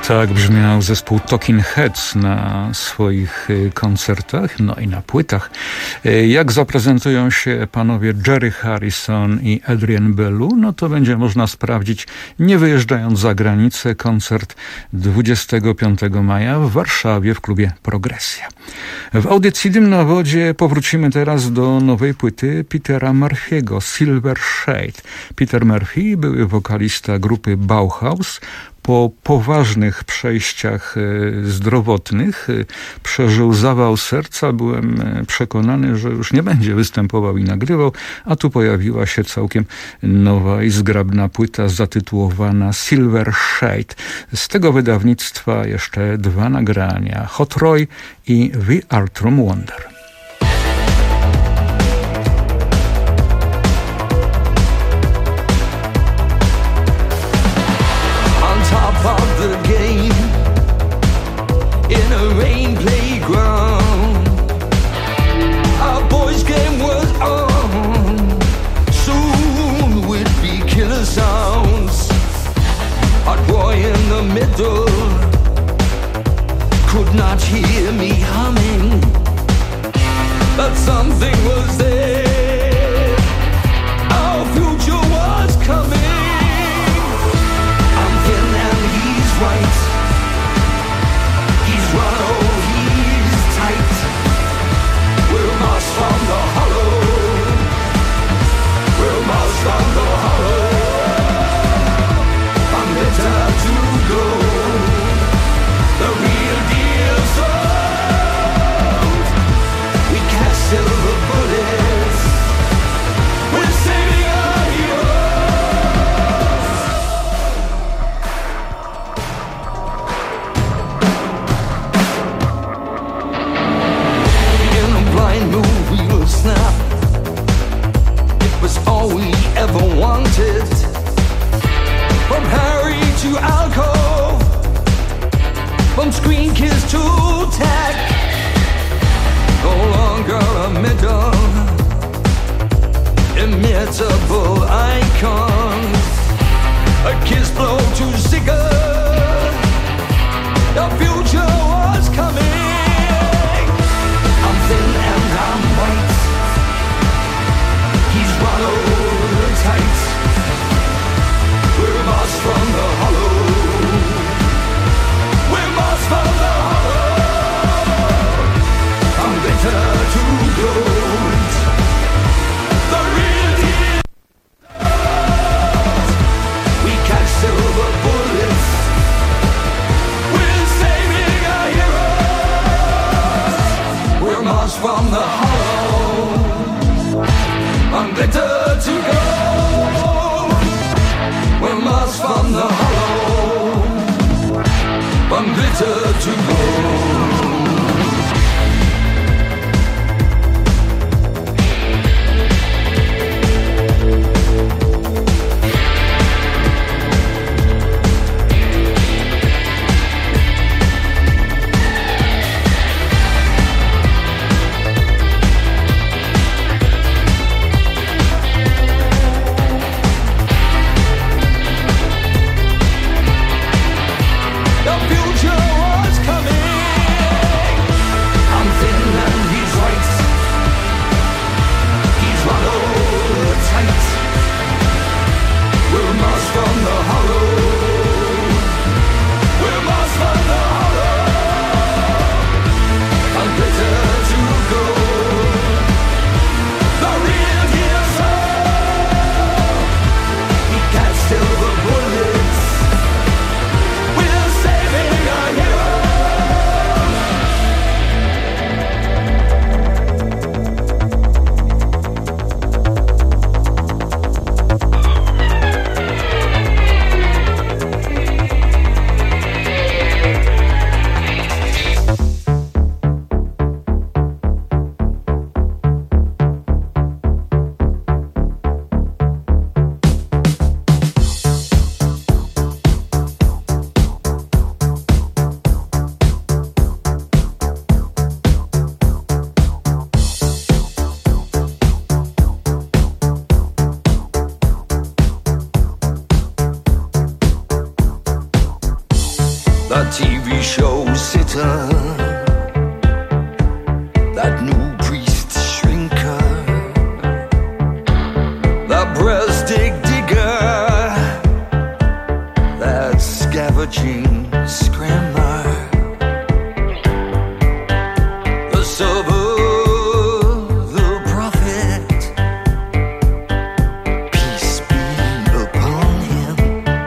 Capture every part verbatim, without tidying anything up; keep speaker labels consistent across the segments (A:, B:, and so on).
A: Tak brzmiał zespół Talking Heads na swoich koncertach, no i na płytach. Jak zaprezentują się panowie Jerry Harrison i Adrian Belew, no to będzie można sprawdzić, nie wyjeżdżając za granicę. Koncert dwudziestego piątego maja w Warszawie w klubie Progresja. W audycji Dym na wodzie powrócimy teraz do nowej płyty Petera Murphy'ego, Silver Shade. Peter Murphy, były wokalista grupy Bauhaus, po poważnych przejściach zdrowotnych przeżył zawał serca. Byłem przekonany, że już nie będzie występował i nagrywał, a tu pojawiła się całkiem nowa i zgrabna płyta zatytułowana Silver Shade. Z tego wydawnictwa jeszcze dwa nagrania: Hot Roy i The Artrum Wonder.
B: In a rain playground, our boys' game was on. Soon would be killer sounds. Hot boy in the middle could not hear me humming, but something was there. Our future was coming. I'm thin and he's right. Well, oh, he's tight. We'll march from the hollow. We'll march from the hollow. From bitter to gold, the real deal sold. We cast silver bullets. We're saving our heroes. Satan, that new priest shrinker, the breast dig digger, that scavenging scrammer, the silver, the prophet, peace be upon him.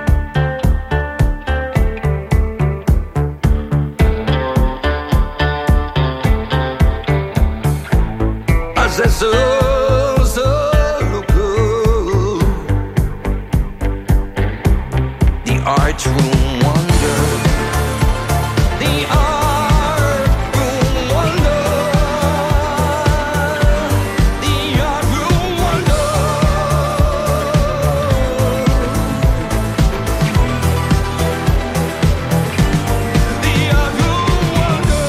B: Possessors of local, the art room wonder, the art room wonder, the art room wonder, the art room wonder.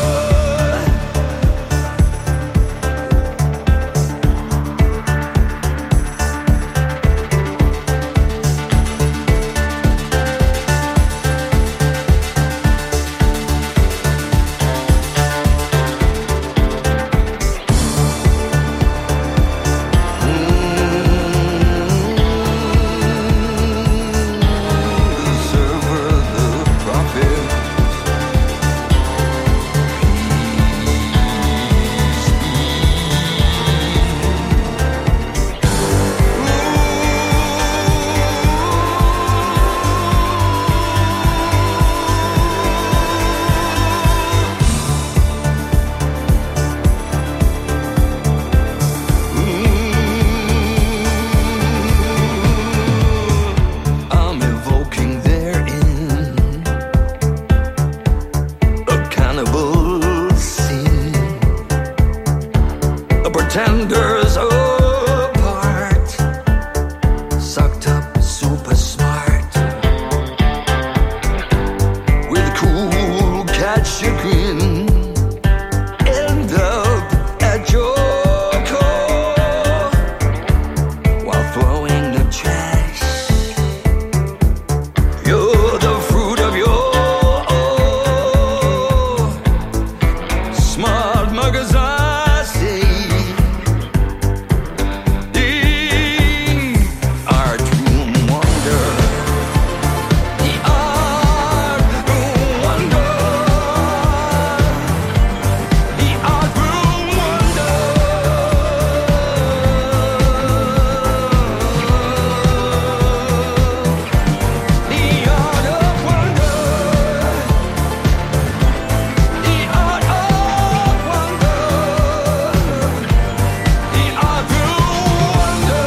B: I'm evoking therein a cannibal scene, a pretender's apart, sucked up super smart, with cool cat chagrin, end up at your core while throwing the trash. You're the fruit of your smart muggers, I say. The art room wonder, the art room wonder, the art room wonder, the art of wonder, the art of wonder, the art room wonder.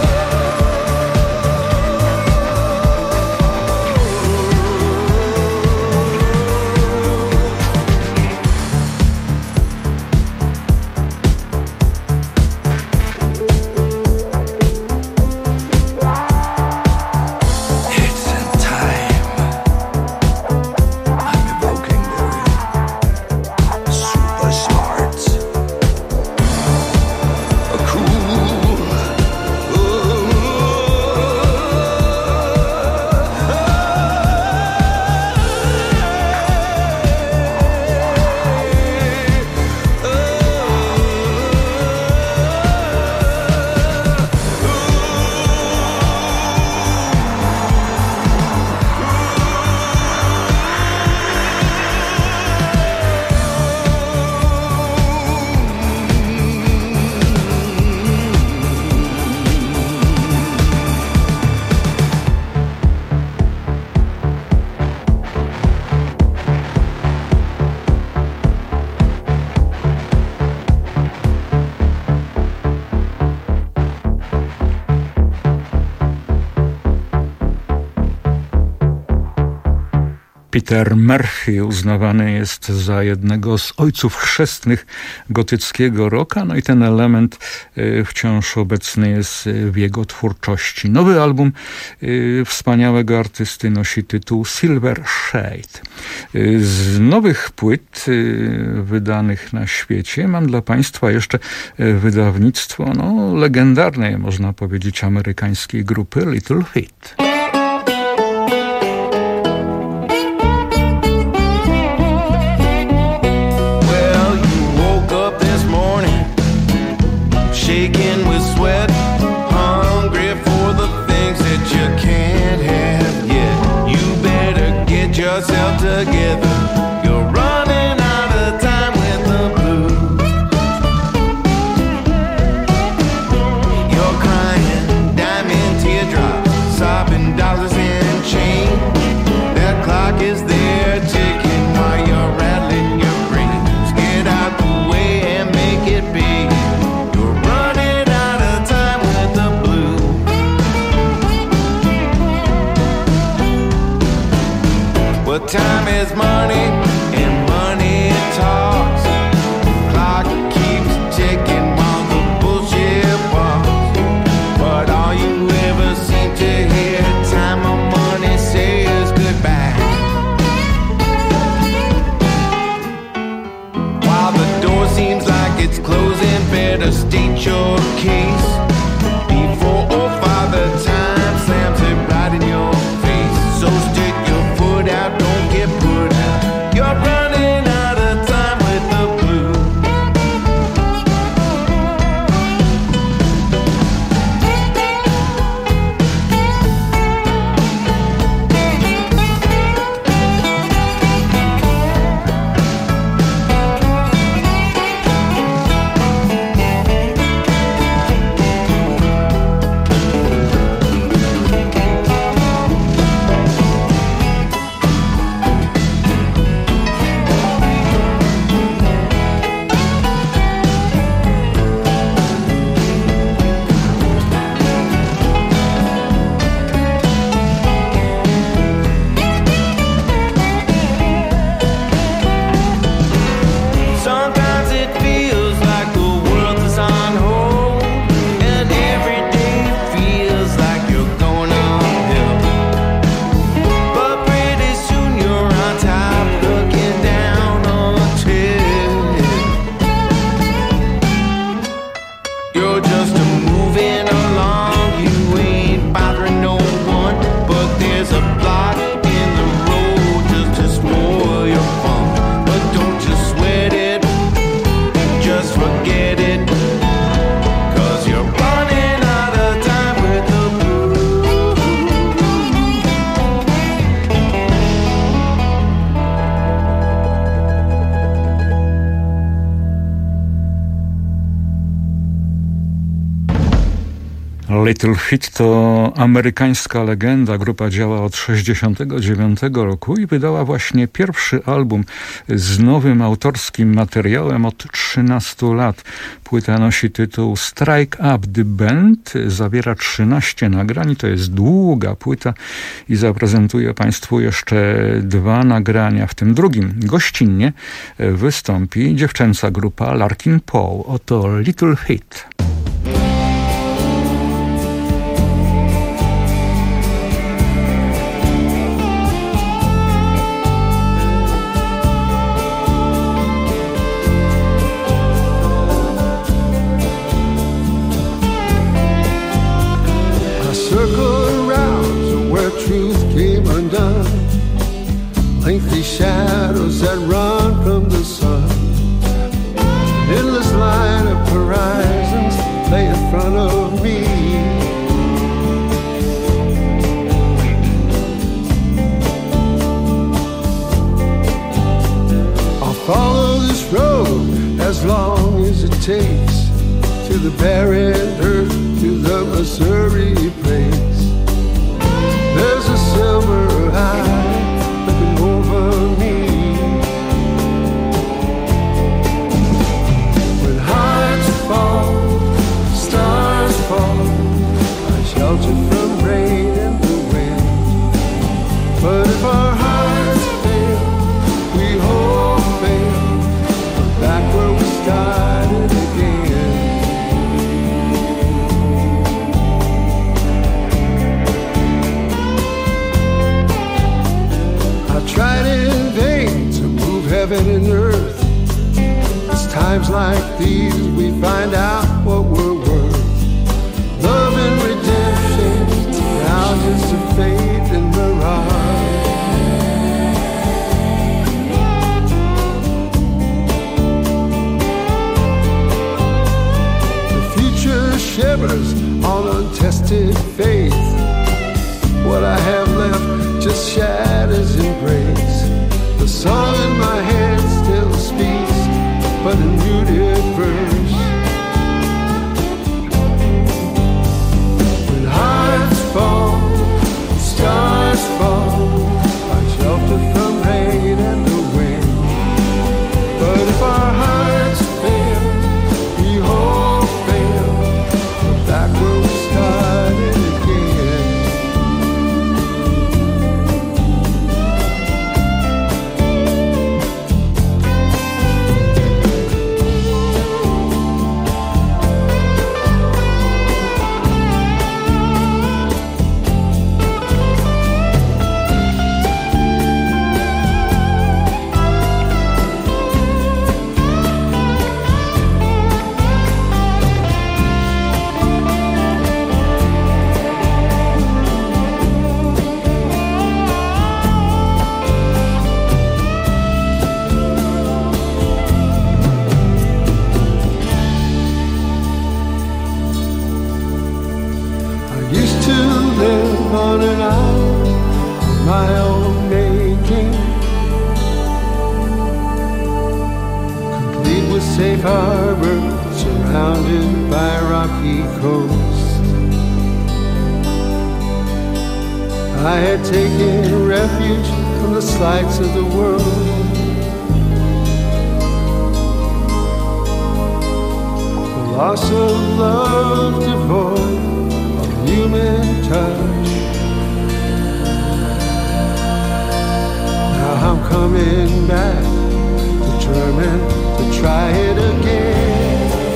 B: It's in time. I'm evoking their super smart, a cool,
A: Peter Murphy uznawany jest za jednego z ojców chrzestnych gotyckiego rocka, no i ten element y, wciąż obecny jest w jego twórczości. Nowy album y, wspaniałego artysty nosi tytuł Silver Shade. Y, z nowych płyt y, wydanych na świecie mam dla Państwa jeszcze y, wydawnictwo no, legendarnej, można powiedzieć, amerykańskiej grupy Little Feat.
C: better state your case before or Father Time slams it right in your face. So stick your foot out, don't get put out. You're running out of time with the blues.
A: Little Feat to amerykańska legenda. Grupa działa od sześćdziesiątego dziewiątego roku i wydała właśnie pierwszy album z nowym autorskim materiałem od trzynastu lat. Płyta nosi tytuł Strike Up the Band, zawiera trzynaście nagrań, to jest długa płyta i zaprezentuję Państwu jeszcze dwa nagrania. W tym drugim gościnnie wystąpi dziewczęca grupa Larkin Poe. Oto Little Feat.
D: Lengthy shadows that run from the sun, endless line of horizons lay in front of me. I'll follow this road as long as it takes to the barren earth, to the Missouri place. There's a silver eye over me. When hearts fall, stars fall, I shelter from rain and the wind. But if our hearts fail, we hope fail, we're back where we started again. Tried in vain to move heaven and earth. It's times like these we find out what we're worth. Love and redemption, now just a fate and mirage. The future shivers on untested faith. What I have left just shatters embrace. The song in my head still speaks, but a muted verse. When hearts fall, stars fall, I shelter from rain and the wind. But if our hearts fail, we hope fail, we're back where we started again. safe harbor surrounded by rocky coast. I had taken refuge from the slights of the world. The loss of love devoid of human touch. Now I'm coming back, determined to try it again.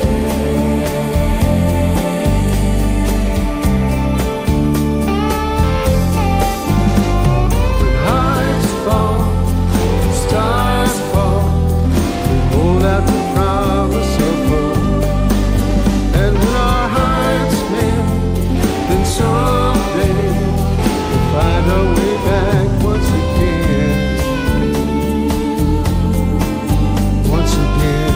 D: When hearts fall, stars fall, we hold out the promise of hope. And when our hearts mend, then someday we'll find our way back once again. Once again.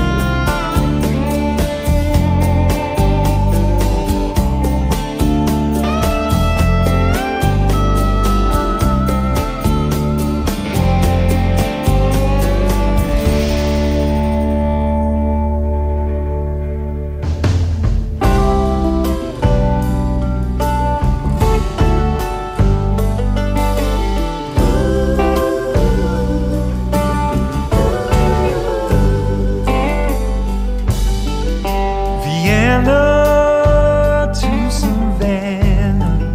E: Vienna to Savannah,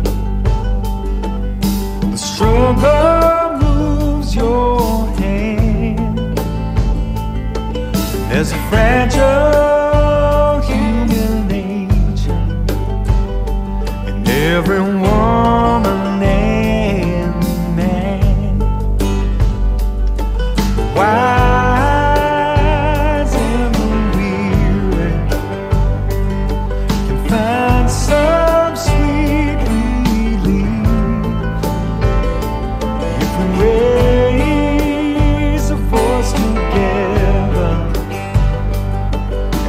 E: the stronger moves your hand. There's a fragile human nature in every woman and man. Why? Some sweet relief if we raise a force together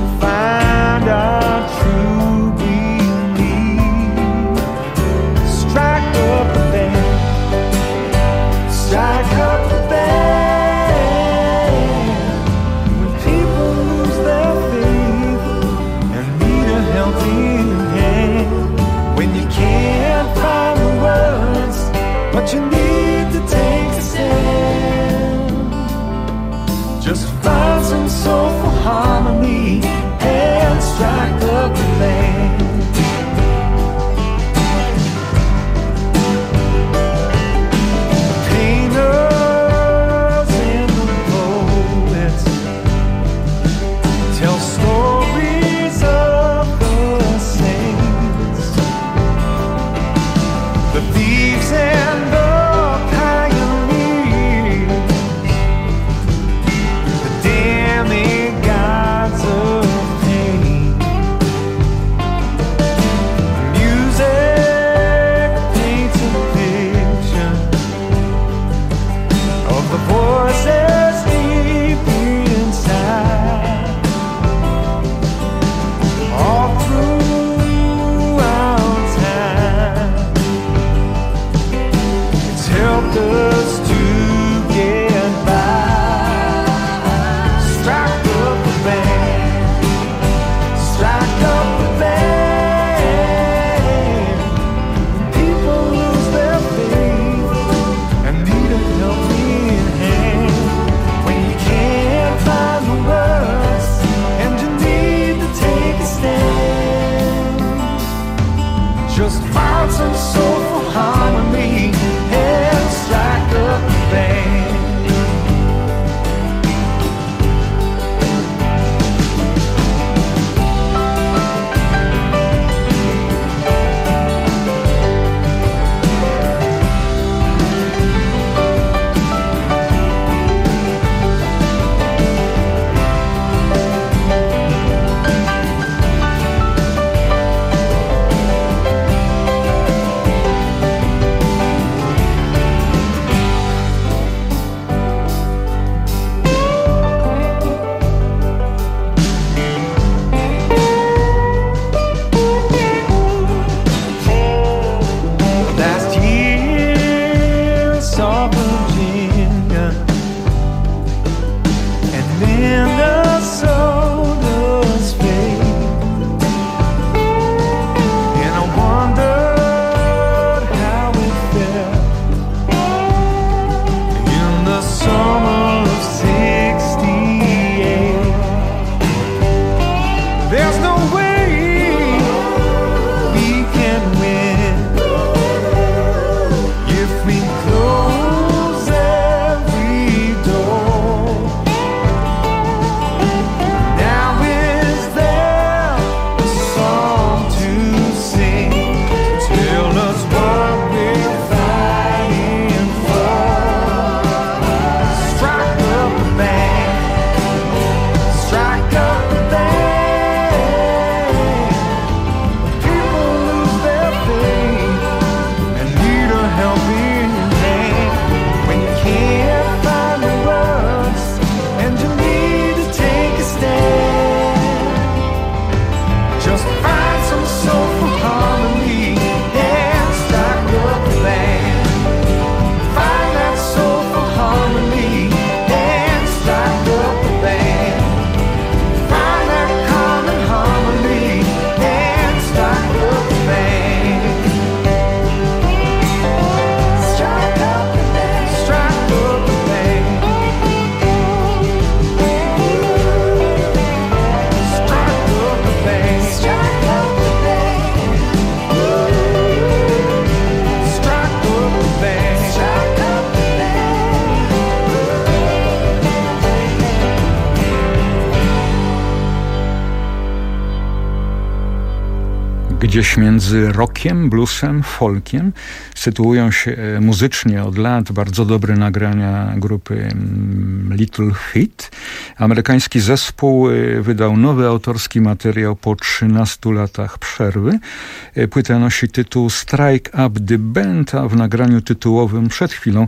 A: Gdzieś między rockiem, bluesem, folkiem sytuują się muzycznie od lat bardzo dobre nagrania grupy Little Feat. Amerykański zespół wydał nowy autorski materiał po trzynastu latach przerwy. Płyta nosi tytuł Strike Up the Band, a w nagraniu tytułowym przed chwilą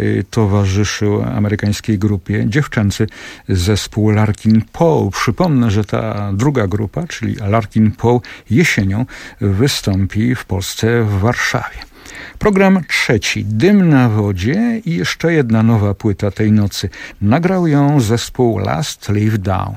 A: towarzyszył amerykańskiej grupie dziewczęcy zespół Larkin Poe. Przypomnę, że ta druga grupa, czyli Larkin Poe, jesienią wystąpi w Polsce w Warszawie. Program trzeci, Dym na wodzie i jeszcze jedna nowa płyta tej nocy. Nagrał ją zespół Last Leave Down.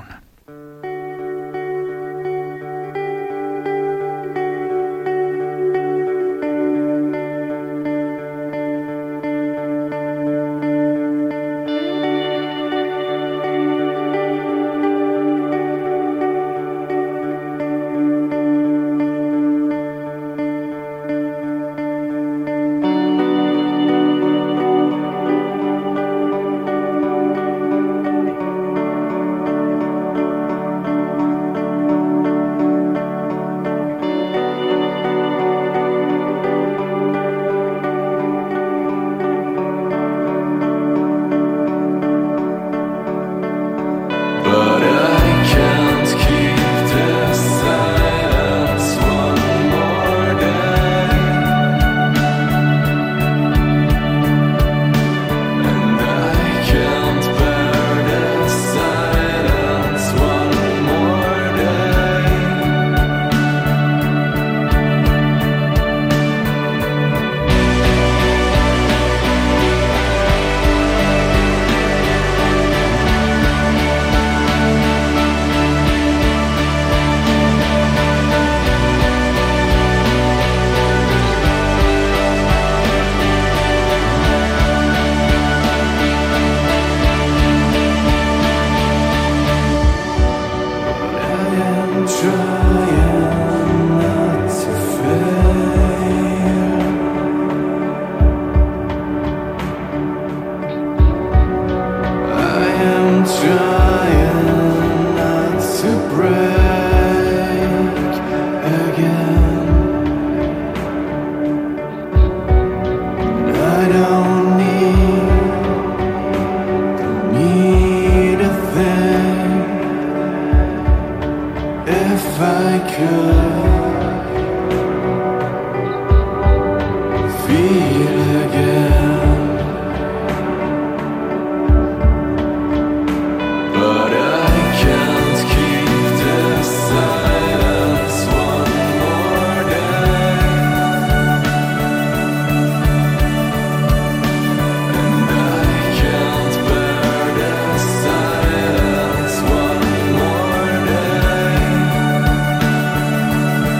C: Silence one more day.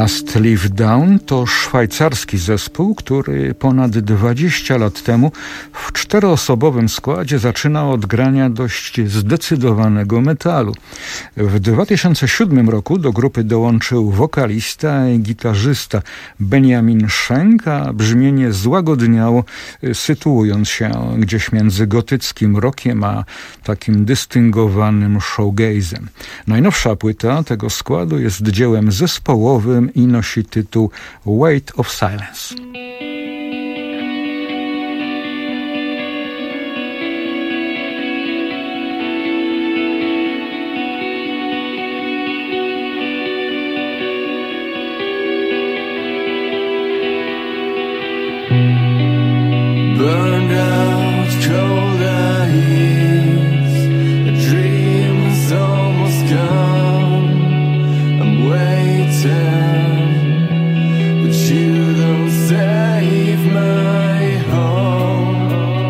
A: Must Live Down to szwajcarski zespół, który ponad dwadzieścia lat temu w czteroosobowym składzie zaczynał od grania dość zdecydowanego metalu. W dwa tysiące siódmym roku do grupy dołączył wokalista i gitarzysta Benjamin Schenk, a brzmienie złagodniało, sytuując się gdzieś między gotyckim rockiem a takim dystyngowanym showgazem. Najnowsza płyta tego składu jest dziełem zespołowym i nosi tytuł Weight of Silence.
C: Burned out, cold eyes, a dream is almost gone. I'm waiting, but you don't save my home.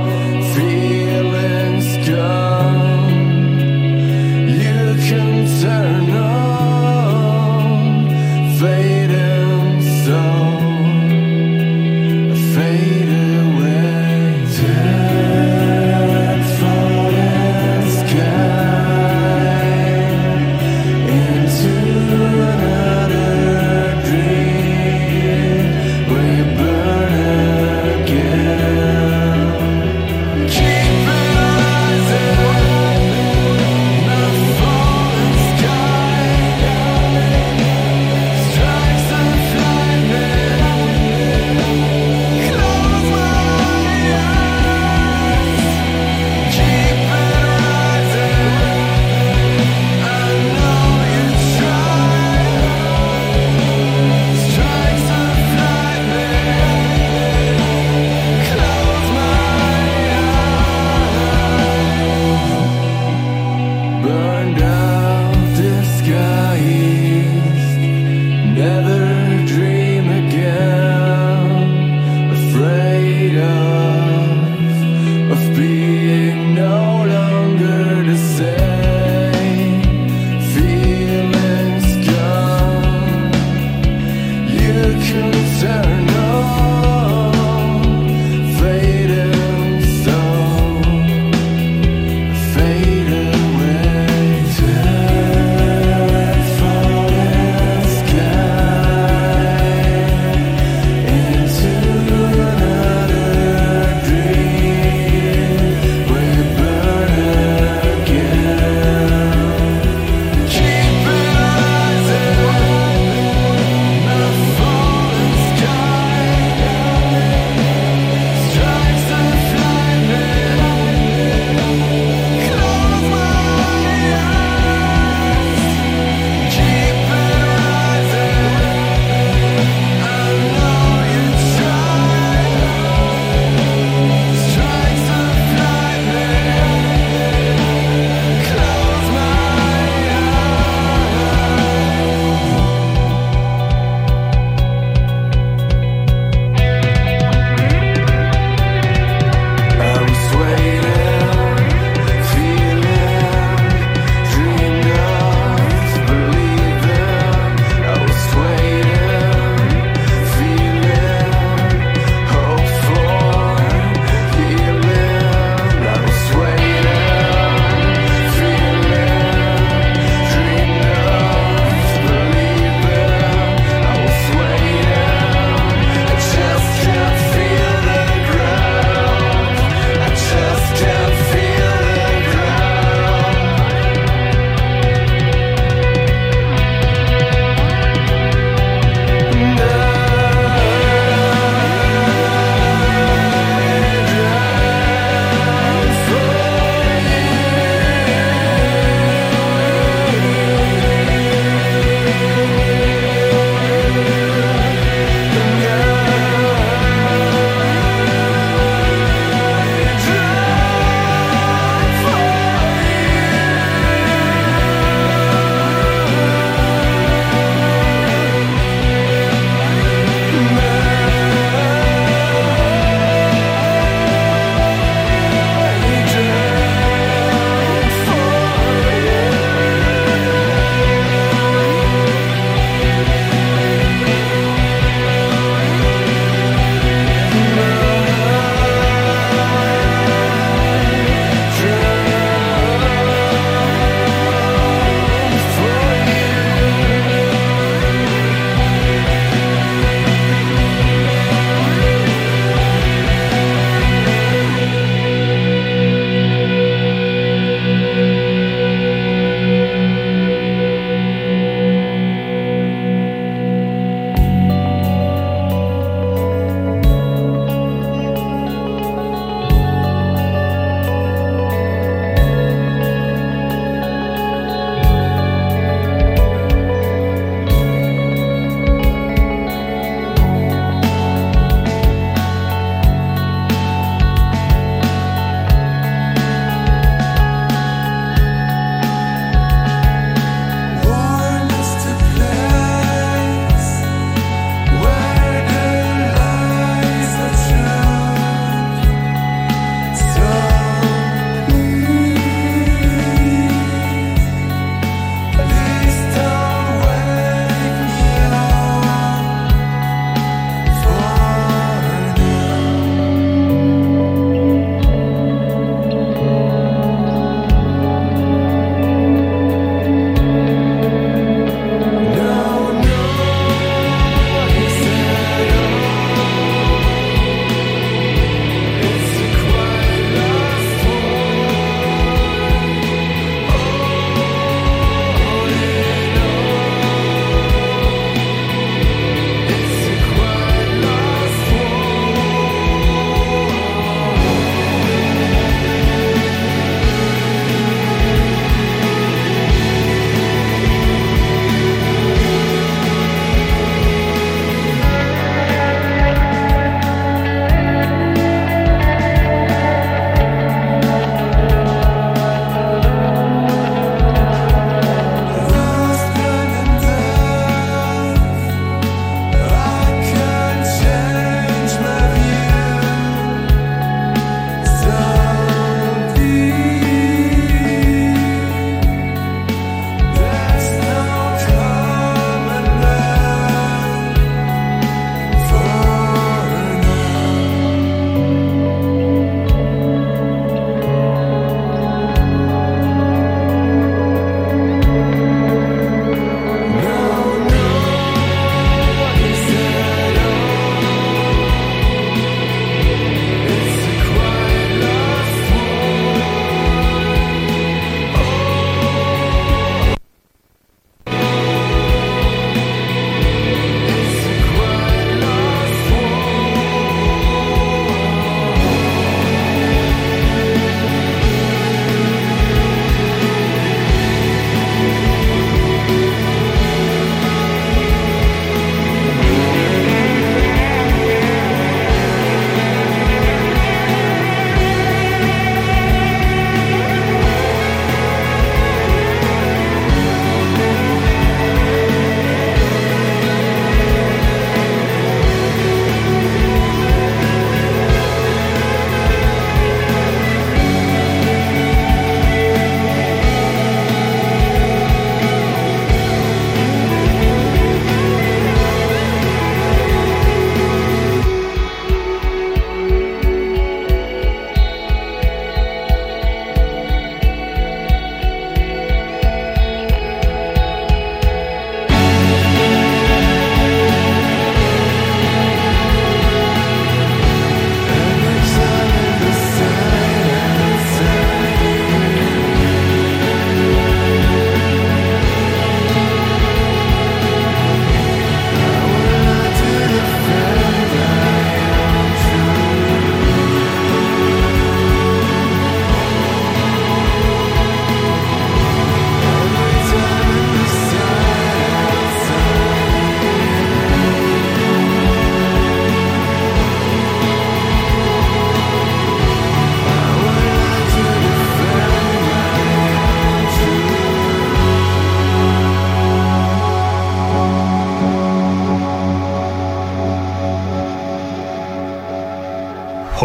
C: Feelings gone, you can turn on, fading soul, fade away. Dead falling sky into another dream where you burn again. Keep it rising, the falling sky strikes and lightning. Close my eyes, keep it rising. I know you try. Strikes of lightning. Close my eyes. Burned out, disguised. Never dream again. Afraid of of being no longer the same. Feelings gone, you can turn on, fading soul, fade away. Dead falling sky into another dream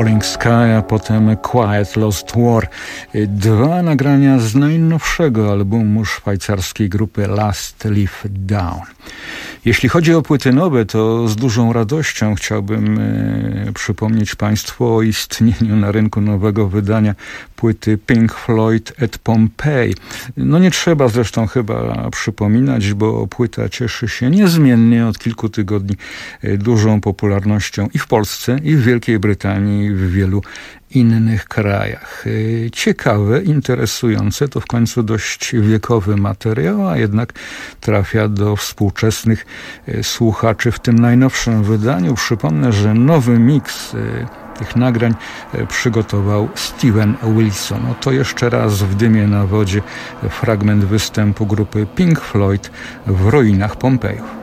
A: Falling Sky, a potem Quiet Lost War. Dwa nagrania z najnowszego albumu szwajcarskiej grupy Last Leaf Down. Jeśli chodzi o płyty nowe, to z dużą radością chciałbym e, przypomnieć Państwu o istnieniu na rynku nowego wydania płyty Pink Floyd at Pompeii. No nie trzeba zresztą chyba przypominać, bo płyta cieszy się niezmiennie od kilku tygodni e, dużą popularnością i w Polsce, i w Wielkiej Brytanii, i w wielu innych krajach. Ciekawe, interesujące, to w końcu dość wiekowy materiał, a jednak trafia do współczesnych słuchaczy w tym najnowszym wydaniu. Przypomnę, że nowy miks tych nagrań przygotował Steven Wilson. Oto jeszcze raz w dymie na wodzie fragment występu grupy Pink Floyd w ruinach Pompeju.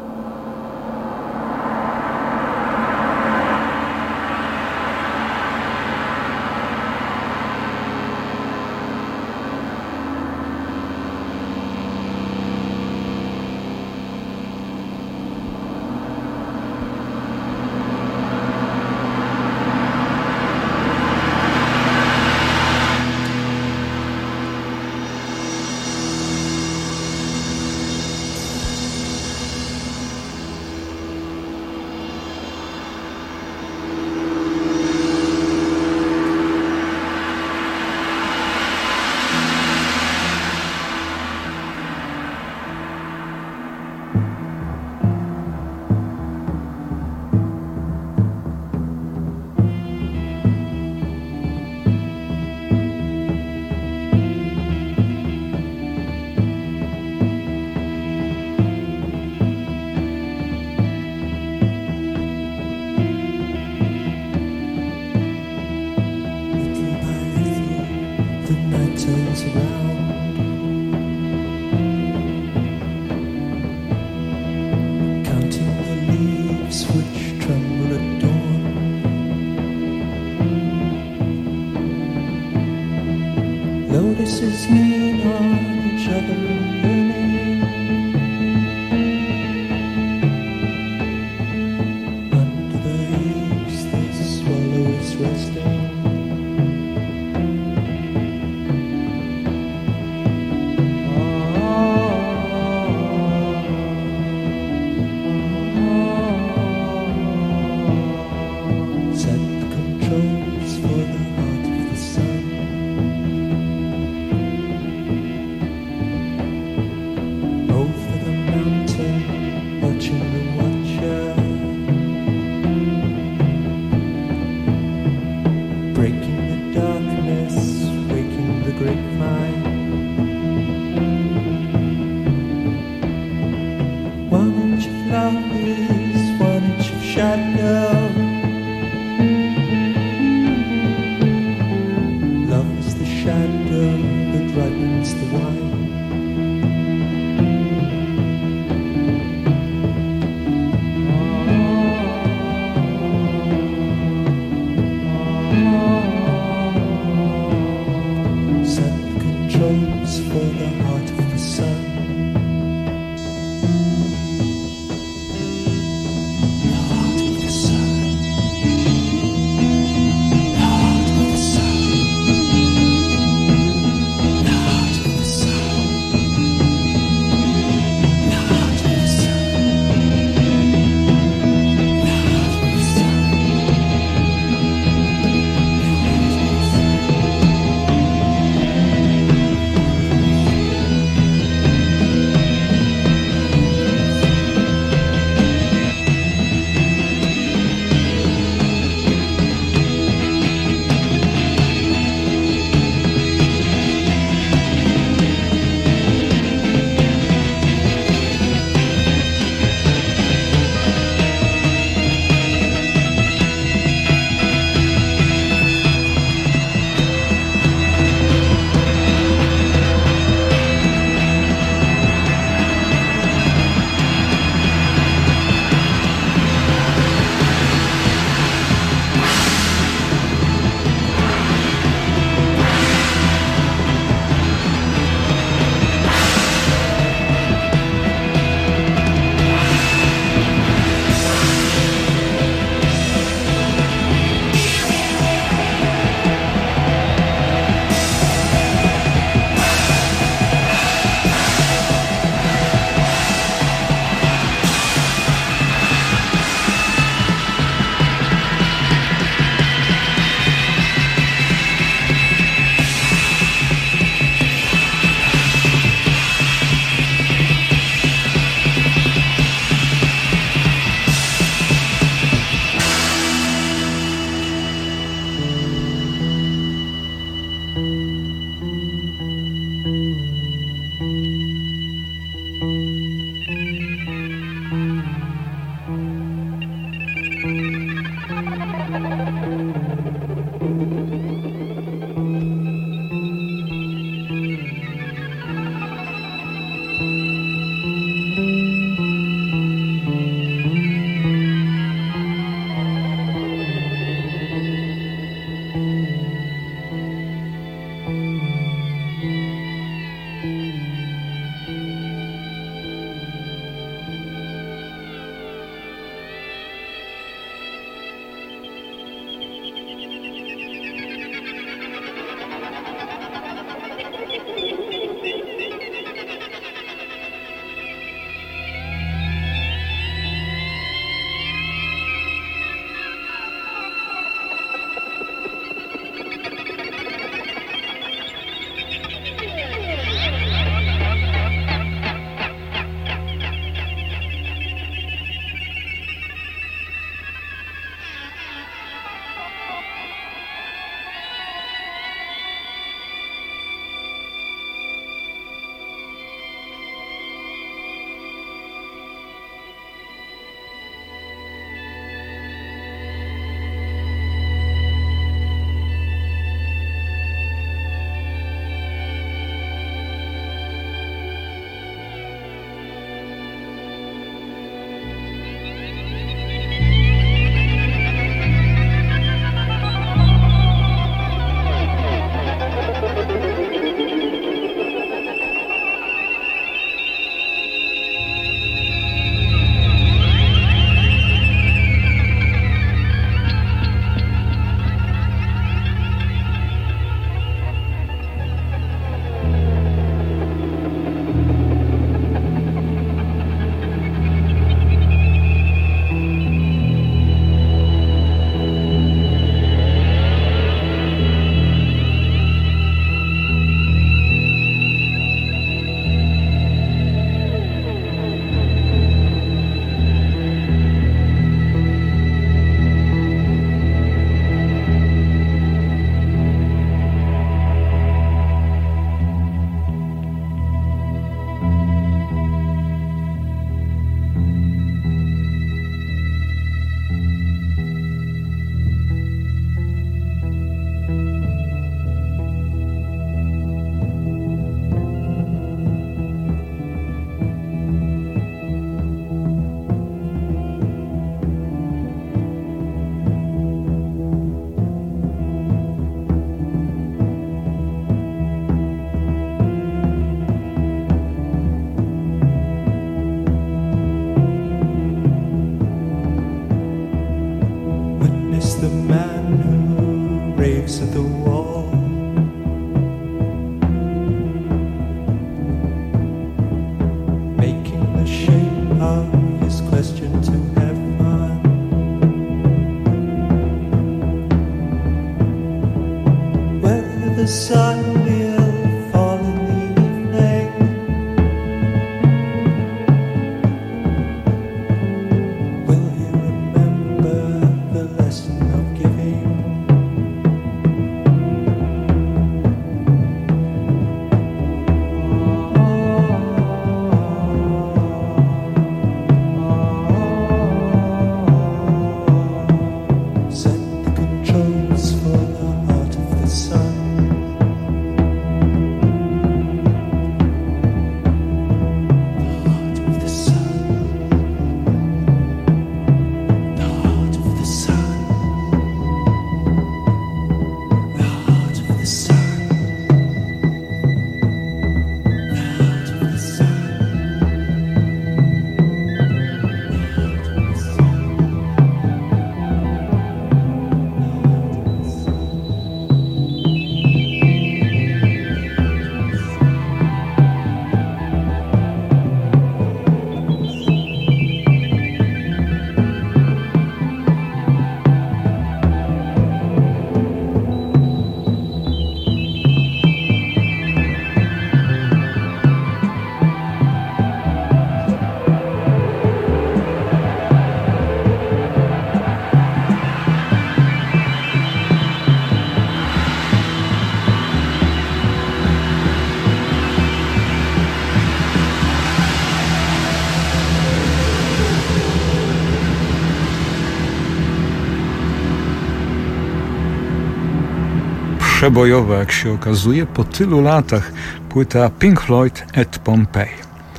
A: Przebojowa, jak się okazuje, po tylu latach płyta Pink Floyd at Pompeii.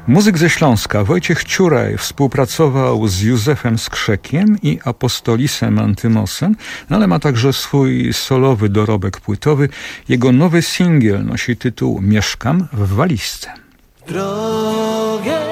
A: Muzyk ze Śląska Wojciech Ciuraj współpracował z Józefem Skrzekiem i Apostolisem Antymosem, no ale ma także swój solowy dorobek płytowy. Jego nowy singiel nosi tytuł Mieszkam w walizce.
F: Drogę,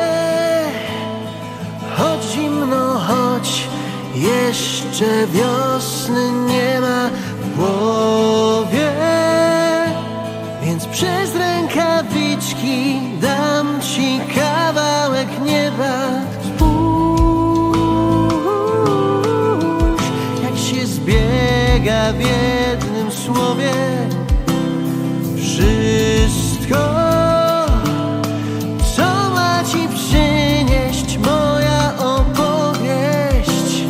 F: choć zimno, choć jeszcze wiosny nie ma w głowie, więc przez rękawiczki dam ci kawałek nieba. Spójrz, jak się zbiega w jednym słowie wszystko, co ma ci przynieść moja opowieść.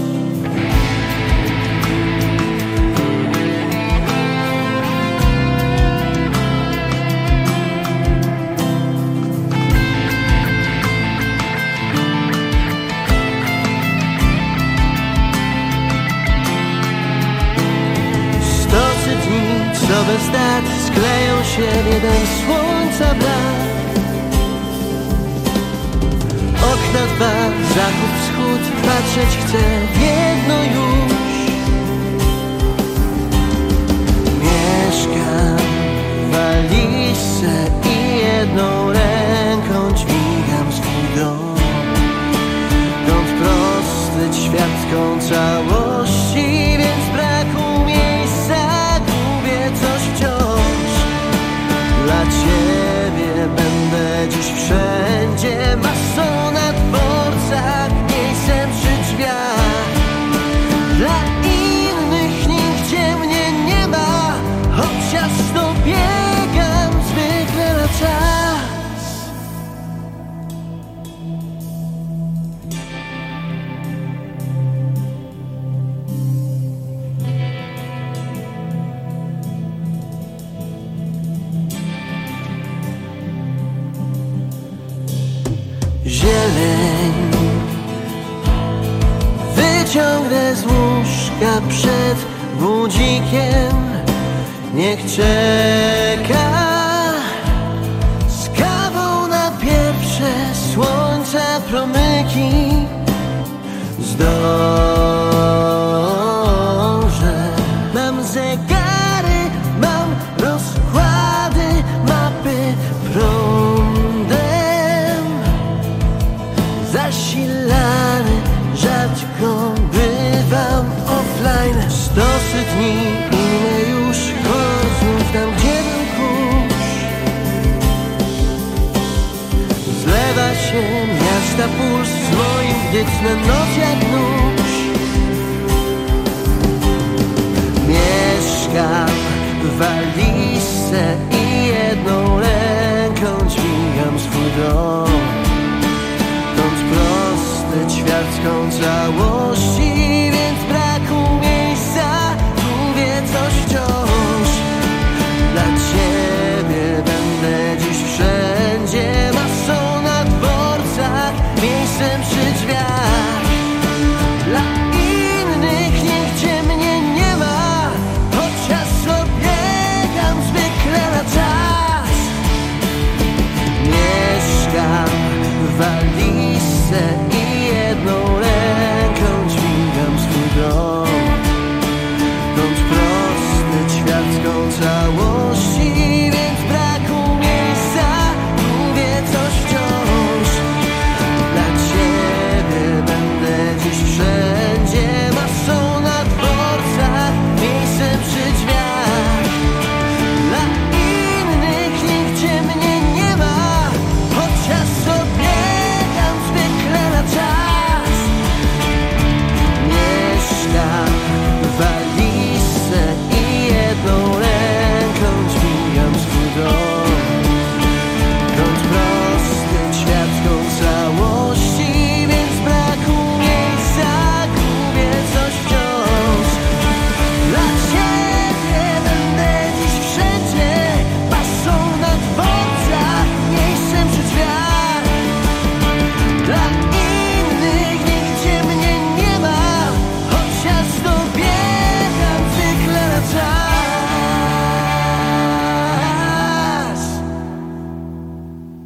F: Stocy dni, co bez dat skleją się w jeden słońca brak. Okna dwa, zachód, wschód, patrzeć chcę w jedno już. Mieszkam w walizce i jedną ręką dźwigam swój dom. Kąt prosty, ćwiartką całości, więc braku miejsca gubię coś wciąż. Dla ciebie będę dziś wszędzie, masą na dworcach, miejscem przy drzwiach. Dla innych nigdzie mnie nie ma, chociaż to biegam zwykle na czas. Zieleń wyciągnę z łóżka przed budzikiem, niech czeka z kawą na pierwsze słońca promyki. Zdążę, mam zegary, mam rozkłady, mapy prądem zasilany, rzadko bywam offline. Stosy dni inne już, choć znów tam, gdzie był kurz. Zlewa się miasta puls z moim, gdy tnę noc jak nóż. Mieszkam w walizce i jedną ręką dźwigam swój dom. Kąt prosty, ćwiartką całości, więc braku miejsca mówię coś wciąż. Dla ciebie będę dziś wszędzie, masą na dworcach, miejscem przy drzwiach. Dla innych nigdzie mnie nie ma, chociaż biegam zwykle na czas. Mieszkam w walizce i jedną ręką dźwigam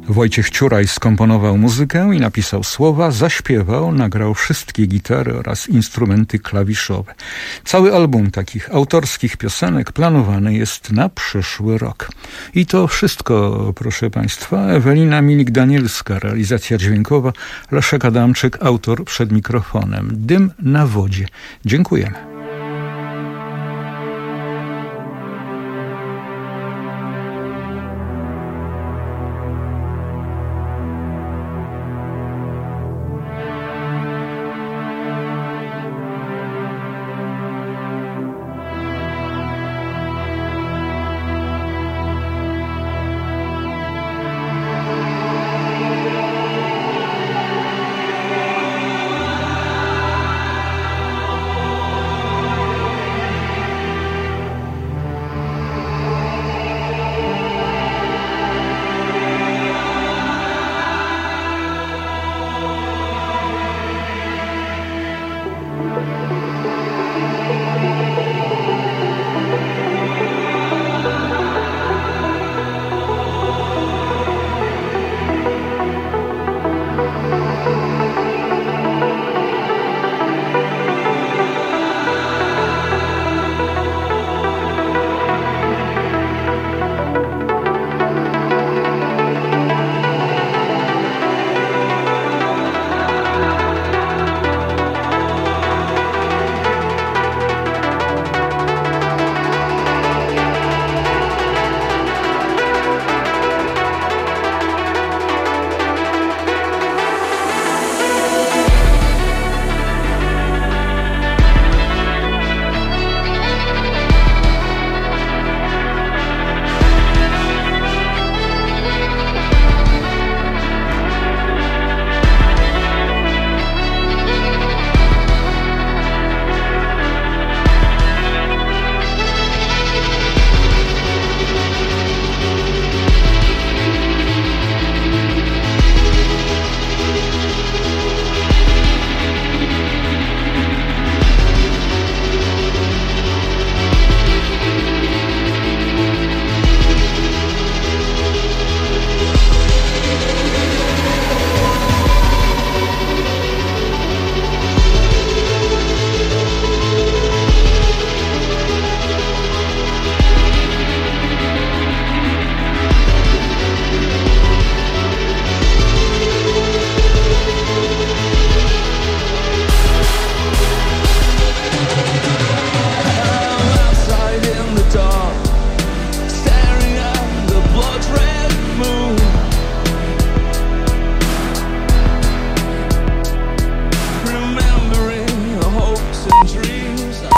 A: Wojciech Ciuraj skomponował muzykę i napisał słowa, zaśpiewał, nagrał wszystkie gitary oraz instrumenty klawiszowe. Cały album takich autorskich piosenek planowany jest na przyszły rok. I to wszystko, proszę Państwa. Ewelina Milik-Danielska, realizacja dźwiękowa, Leszek Adamczyk, autor przed mikrofonem. Dym na wodzie. Dziękujemy.